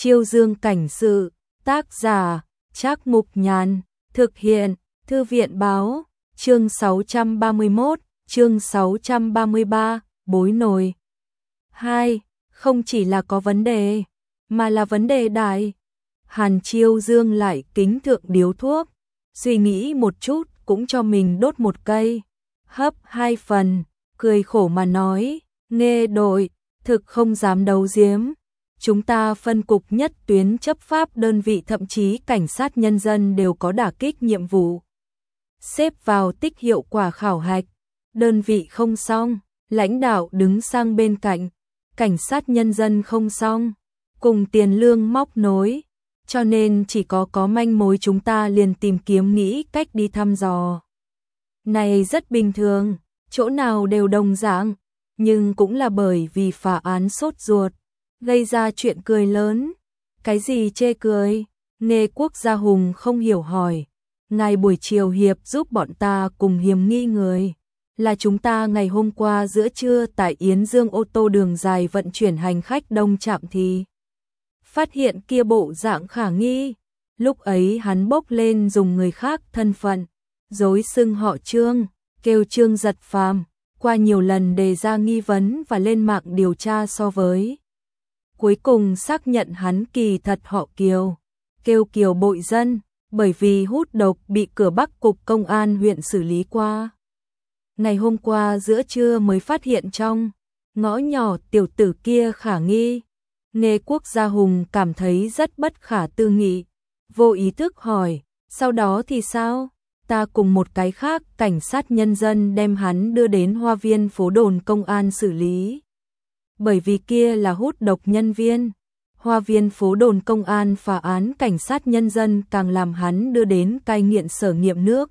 Chiêu Dương cảnh sự, tác giả, Trác Mục Nhàn, thực hiện, Thư viện báo, chương 631, chương 633, bối nổi. 2. Không chỉ là có vấn đề, mà là vấn đề đại. Hàn Chiêu Dương lại kính thượng điếu thuốc, suy nghĩ một chút cũng cho mình đốt một cây, hấp 2 phần, cười khổ mà nói, Nghê đội, thực không dám đấu giếm. Chúng ta phân cục nhất tuyến chấp pháp đơn vị thậm chí cảnh sát nhân dân đều có đả kích nhiệm vụ. Xếp vào tích hiệu quả khảo hạch, đơn vị không xong, lãnh đạo đứng sang bên cạnh, cảnh sát nhân dân không xong, cùng tiền lương móc nối, cho nên chỉ có manh mối chúng ta liền tìm kiếm nghĩ cách đi thăm dò. Này rất bình thường, chỗ nào đều đồng dạng, nhưng cũng là bởi vì phá án sốt ruột, gây ra chuyện cười lớn. Cái gì chê cười? Nghê Quốc Gia Hùng không hiểu hỏi. Ngài buổi chiều hiệp giúp bọn ta cùng hiểm nghi người. Là chúng ta ngày hôm qua giữa trưa tại Yến Dương ô tô đường dài vận chuyển hành khách đông trạm thì phát hiện kia bộ dạng khả nghi. Lúc ấy hắn bốc lên dùng người khác thân phận, dối xưng họ Trương, kêu Trương Giật Phàm, qua nhiều lần đề ra nghi vấn và lên mạng điều tra so với. Cuối cùng xác nhận hắn kỳ thật họ Kiều, kêu Kiều Bội Dân, bởi vì hút độc bị cửa Bắc Cục Công an huyện xử lý qua. Ngày hôm qua giữa trưa mới phát hiện trong ngõ nhỏ tiểu tử kia khả nghi. Nghê Quốc Gia Hùng cảm thấy rất bất khả tư nghị, vô ý thức hỏi, sau đó thì sao? Ta cùng một cái khác cảnh sát nhân dân đem hắn đưa đến Hoa Viên phố đồn công an xử lý. Bởi vì kia là hút độc nhân viên, Hoa Viên phố đồn công an phá án cảnh sát nhân dân càng làm hắn đưa đến cai nghiện sở nghiệm nước.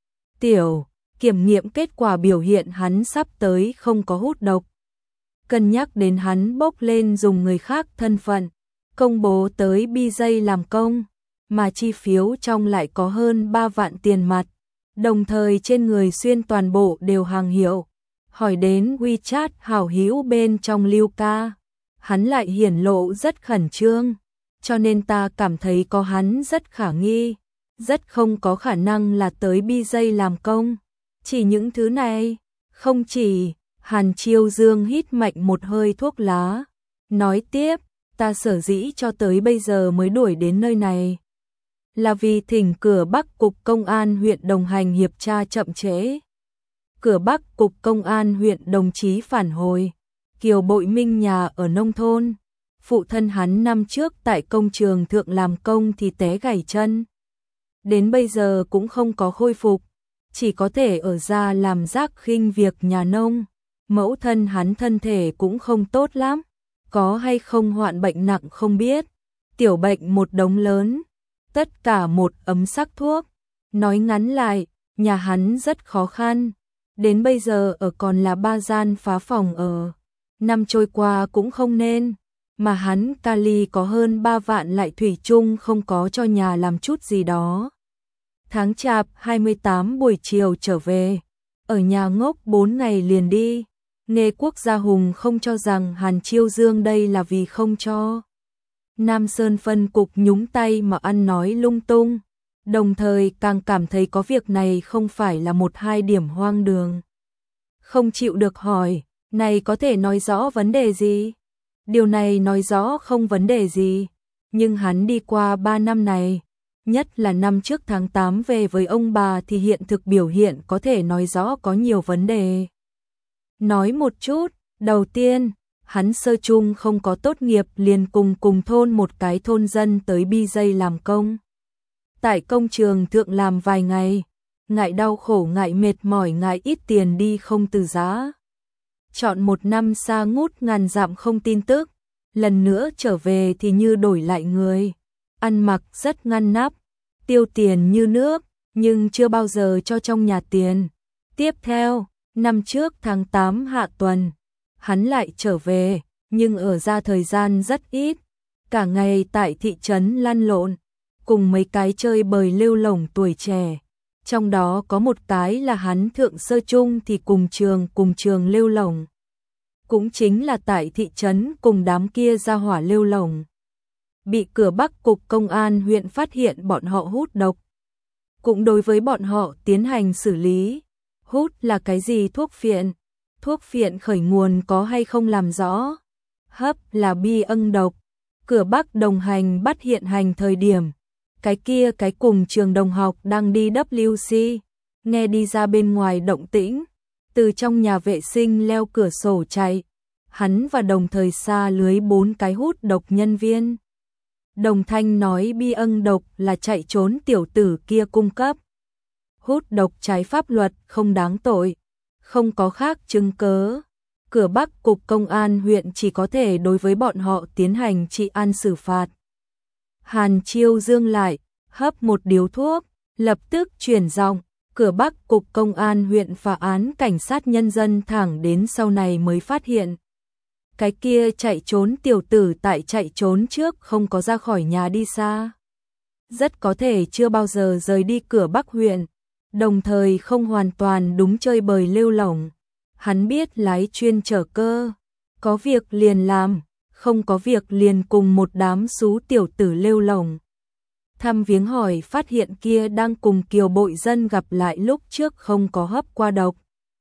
Tiểu, kiểm nghiệm kết quả biểu hiện hắn sắp tới không có hút độc. Cân nhắc đến hắn bốc lên dùng người khác thân phận, công bố tới BJ làm công, mà chi phiếu trong lại có hơn 3 vạn tiền mặt, đồng thời trên người xuyên toàn bộ đều hàng hiệu. Hỏi đến WeChat hảo hữu bên trong Lưu Ca, hắn lại hiển lộ rất khẩn trương, cho nên ta cảm thấy có hắn rất khả nghi, rất không có khả năng là tới BJ làm công. Chỉ những thứ này, không chỉ. Hàn Chiêu Dương hít mạnh một hơi thuốc lá, nói tiếp, ta sở dĩ cho tới bây giờ mới đuổi đến nơi này, là vì thỉnh cửa Bắc Cục Công an huyện đồng hành hiệp tra chậm trễ. Cửa Bắc Cục Công an huyện đồng chí phản hồi, Kiều Bội Minh nhà ở nông thôn, phụ thân hắn năm trước tại công trường thượng làm công thì té gãy chân. Đến bây giờ cũng không có khôi phục, chỉ có thể ở ra làm rác khinh việc nhà nông. Mẫu thân hắn thân thể cũng không tốt lắm, có hay không hoạn bệnh nặng không biết, tiểu bệnh một đống lớn, tất cả một ấm sắc thuốc. Nói ngắn lại, nhà hắn rất khó khăn, đến bây giờ ở còn là 3 gian phá phòng ở, năm trôi qua cũng không nên, mà hắn Cali có hơn 3 vạn lại thủy chung không có cho nhà làm chút gì đó. Tháng Chạp 28 buổi chiều trở về, ở nhà ngốc 4 ngày liền đi. Nghê Quốc Gia Hùng không cho rằng Hàn Chiêu Dương đây là vì không cho Nam Sơn phân cục nhúng tay mà ăn nói lung tung, đồng thời càng cảm thấy có việc này không phải là 1-2 điểm hoang đường. Không chịu được hỏi, này có thể nói rõ vấn đề gì? Điều này nói rõ không vấn đề gì, nhưng hắn đi qua 3 năm này, nhất là năm trước tháng 8 về với ông bà thì hiện thực biểu hiện có thể nói rõ có nhiều vấn đề. Nói một chút, đầu tiên, hắn sơ chung không có tốt nghiệp liền cùng thôn một cái thôn dân tới BJ làm công. Tại công trường thượng làm vài ngày, ngại đau khổ ngại mệt mỏi ngại ít tiền đi không từ giã. Chọn 1 năm xa ngút ngàn dặm không tin tức, lần nữa trở về thì như đổi lại người, ăn mặc rất ngăn nắp, tiêu tiền như nước, nhưng chưa bao giờ cho trong nhà tiền. Tiếp theo, năm trước tháng 8 hạ tuần, hắn lại trở về, nhưng ở ra thời gian rất ít, cả ngày tại thị trấn lăn lộn, cùng mấy cái chơi bời lêu lổng tuổi trẻ, trong đó có một cái là hắn thượng sơ chung thì cùng trường lêu lổng, cũng chính là tại thị trấn cùng đám kia ra hỏa lêu lổng. bị cửa Bắc Cục Công an huyện phát hiện bọn họ hút độc. Cũng đối với bọn họ tiến hành xử lý. Hút là cái gì thuốc phiện? Thuốc phiện khởi nguồn có hay không làm rõ. Hấp là bi âng độc. Cửa Bắc đồng hành bắt hiện hành thời điểm. Cái kia cái cùng trường đồng học đang đi WC. Nghe đi ra bên ngoài động tĩnh. Từ trong nhà vệ sinh leo cửa sổ chạy. Hắn và đồng thời xa lưới 4 cái hút độc nhân viên. Đồng thanh nói bi âng độc là chạy trốn tiểu tử kia cung cấp. Hút độc trái pháp luật không đáng tội. Không có khác chứng cớ. Cửa Bắc Cục Công an huyện chỉ có thể đối với bọn họ tiến hành trị an xử phạt. Hàn Chiêu Dương lại, hấp một điếu thuốc, lập tức chuyển giọng. Cửa Bắc Cục Công an huyện phá án cảnh sát nhân dân thẳng đến sau này mới phát hiện. Cái kia chạy trốn tiểu tử tại chạy trốn trước không có ra khỏi nhà đi xa. Rất có thể chưa bao giờ rời đi cửa Bắc huyện, đồng thời không hoàn toàn đúng chơi bời lêu lỏng. Hắn biết lái chuyên chở cơ, có việc liền làm, không có việc liền cùng một đám xú tiểu tử lêu lỏng. Thăm viếng hỏi phát hiện kia đang cùng kiều bội dân gặp lại lúc trước không có hấp qua độc.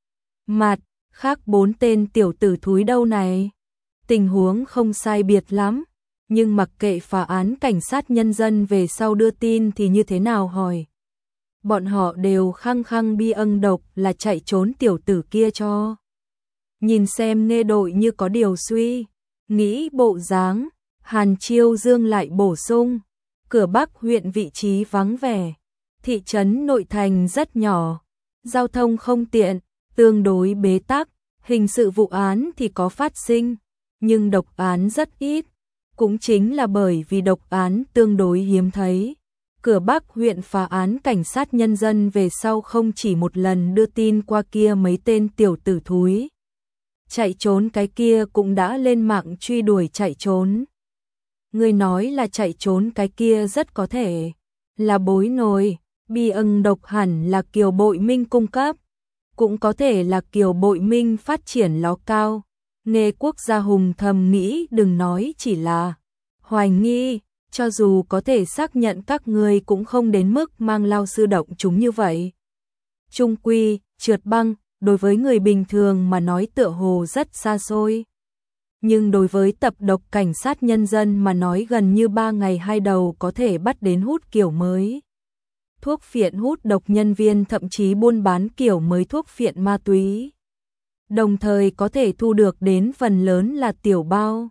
Mặt khác 4 tên tiểu tử thúi đâu này. Tình huống không sai biệt lắm, nhưng mặc kệ phá án cảnh sát nhân dân về sau đưa tin thì như thế nào hỏi. Bọn họ đều khăng khăng bi âng độc là chạy trốn tiểu tử kia cho. Nhìn xem Nghê đội như có điều suy, nghĩ bộ dáng, Hàn Chiêu Dương lại bổ sung. Cửa Bắc huyện vị trí vắng vẻ, thị trấn nội thành rất nhỏ, giao thông không tiện, tương đối bế tắc, hình sự vụ án thì có phát sinh, nhưng độc án rất ít, cũng chính là bởi vì độc án tương đối hiếm thấy. Cửa Bắc huyện phá án cảnh sát nhân dân về sau không chỉ một lần đưa tin qua kia mấy tên tiểu tử thúi. Chạy trốn cái kia cũng đã lên mạng truy đuổi chạy trốn. Người nói là chạy trốn cái kia rất có thể là bối nồi, bi âng độc hẳn là Kiều Bội Minh cung cấp, cũng có thể là Kiều Bội Minh phát triển ló cao. Nghê Quốc gia hùng thầm nghĩ đừng nói chỉ là hoài nghi, cho dù có thể xác nhận các người cũng không đến mức mang lao sư động chúng như vậy. Trung quy, trượt băng, đối với người bình thường mà nói tựa hồ rất xa xôi. Nhưng đối với tập độc cảnh sát nhân dân mà nói gần như 3 ngày 2 đầu có thể bắt đến hút kiểu mới. Thuốc phiện hút độc nhân viên thậm chí buôn bán kiểu mới thuốc phiện ma túy. Đồng thời có thể thu được đến phần lớn là tiểu bao.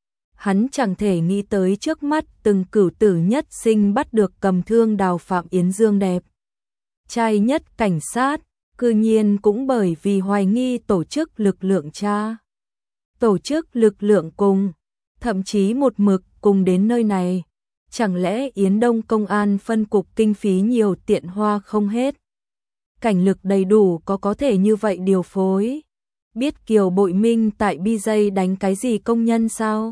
Hắn chẳng thể nghĩ tới trước mắt từng cửu tử nhất sinh bắt được cầm thương đào Phạm Yến Dương đẹp. Trai nhất cảnh sát, cư nhiên cũng bởi vì hoài nghi tổ chức lực lượng cha. Tổ chức lực lượng cùng, thậm chí một mực cùng đến nơi này. Chẳng lẽ Yến Đông công an phân cục kinh phí nhiều tiện hoa không hết? Cảnh lực đầy đủ có thể như vậy điều phối. Biết Kiều Bội Minh tại BJ đánh cái gì công nhân sao?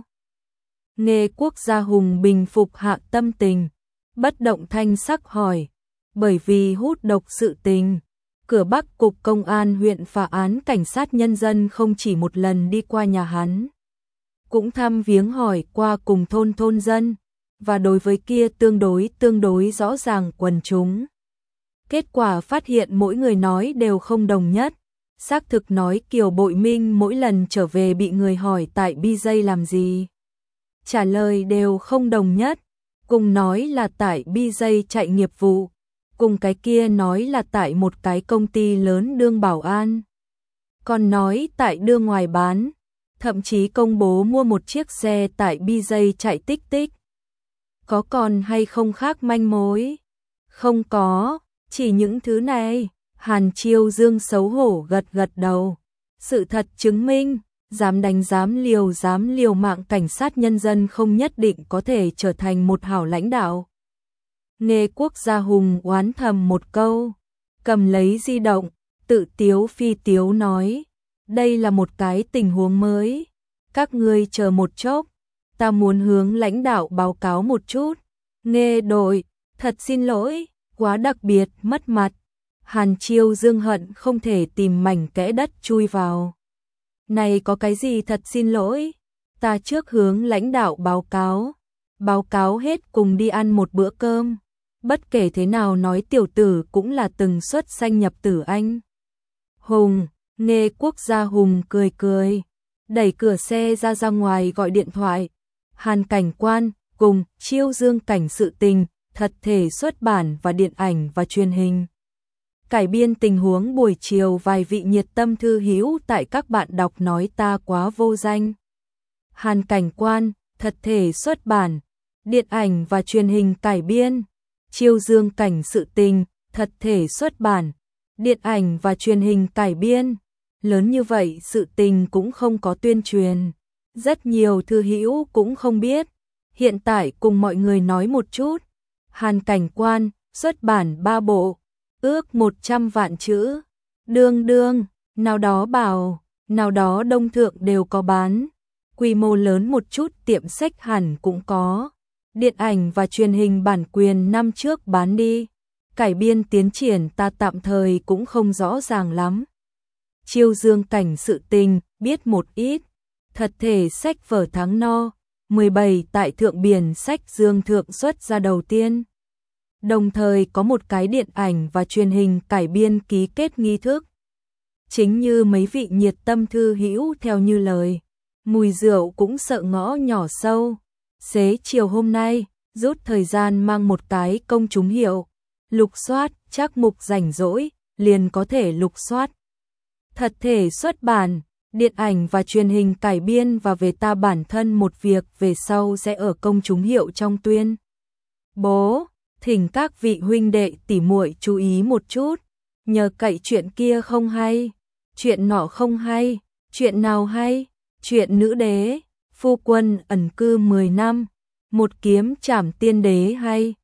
Nghê Quốc gia hùng bình phục hạ tâm tình, bất động thanh sắc hỏi. Bởi vì hút độc sự tình, cửa Bắc Cục Công an huyện phá án cảnh sát nhân dân không chỉ một lần đi qua nhà hắn. Cũng thăm viếng hỏi qua cùng thôn dân, và đối với kia tương đối rõ ràng quần chúng. Kết quả phát hiện mỗi người nói đều không đồng nhất. Xác thực nói Kiều Bội Minh mỗi lần trở về bị người hỏi tại BJ làm gì. Trả lời đều không đồng nhất. Cùng nói là tại BJ chạy nghiệp vụ. Cùng cái kia nói là tại một cái công ty lớn đương bảo an. Còn nói tại đưa ngoài bán. Thậm chí công bố mua một chiếc xe tại BJ chạy tích tích. Có còn hay không khác manh mối? Không có, chỉ những thứ này. Hàn Chiêu Dương xấu hổ gật đầu. Sự thật chứng minh, dám đánh dám liều mạng cảnh sát nhân dân không nhất định có thể trở thành một hảo lãnh đạo. Nghê Quốc gia hùng oán thầm một câu, cầm lấy di động, tự tiếu phi tiếu nói. Đây là một cái tình huống mới. Các ngươi chờ một chốc, ta muốn hướng lãnh đạo báo cáo một chút. Nghê đội, thật xin lỗi, quá đặc biệt, mất mặt. Hàn Chiêu Dương hận không thể tìm mảnh kẽ đất chui vào. Này có cái gì thật xin lỗi, ta trước hướng lãnh đạo báo cáo. báo cáo hết cùng đi ăn một bữa cơm. Bất kể thế nào nói tiểu tử cũng là từng xuất sanh nhập tử anh hùng. Nghe Quốc Gia Hùng cười cười, đẩy cửa xe ra ngoài gọi điện thoại. Hàn Cảnh Quan cùng Chiêu Dương Cảnh Sự Tình, thật thể xuất bản và điện ảnh và truyền hình. Cải biên tình huống buổi chiều vài vị nhiệt tâm thư hữu tại các bạn đọc nói ta quá vô danh. Hàn Cảnh Quan, thật thể xuất bản, điện ảnh và truyền hình cải biên. Chiêu Dương Cảnh Sự Tình, thật thể xuất bản, điện ảnh và truyền hình cải biên. Lớn như vậy sự tình cũng không có tuyên truyền. Rất nhiều thư hữu cũng không biết. Hiện tại cùng mọi người nói một chút. Hàn Cảnh Quan, xuất bản 3 bộ, ước 100 vạn chữ. Đương, nào đó Bảo, nào đó Đông Thượng đều có bán. Quy mô lớn một chút tiệm sách hẳn cũng có. Điện ảnh và truyền hình bản quyền năm trước bán đi. Cải biên tiến triển ta tạm thời cũng không rõ ràng lắm. Chiêu Dương Cảnh Sự Tình, biết một ít. Thật thể sách vở tháng no, 17 tại Thượng Biển Sách Dương Thượng xuất ra đầu tiên. Đồng thời có một cái điện ảnh và truyền hình cải biên ký kết nghi thức. Chính như mấy vị nhiệt tâm thư hữu theo như lời, mùi rượu cũng sợ ngõ nhỏ sâu. Xế chiều hôm nay, rút thời gian mang một cái công chúng hiệu. Lục soát, chắc mục rảnh rỗi, liền có thể lục soát. Thật thể xuất bản, điện ảnh và truyền hình cải biên và về ta bản thân một việc về sau sẽ ở công chúng hiệu trong tuyên. Bố, thỉnh các vị huynh đệ tỉ muội chú ý một chút, nhờ cậy chuyện kia không hay, chuyện nọ không hay, chuyện nào hay, chuyện nữ đế, phu quân ẩn cư 10 năm, một kiếm trảm tiên đế hay.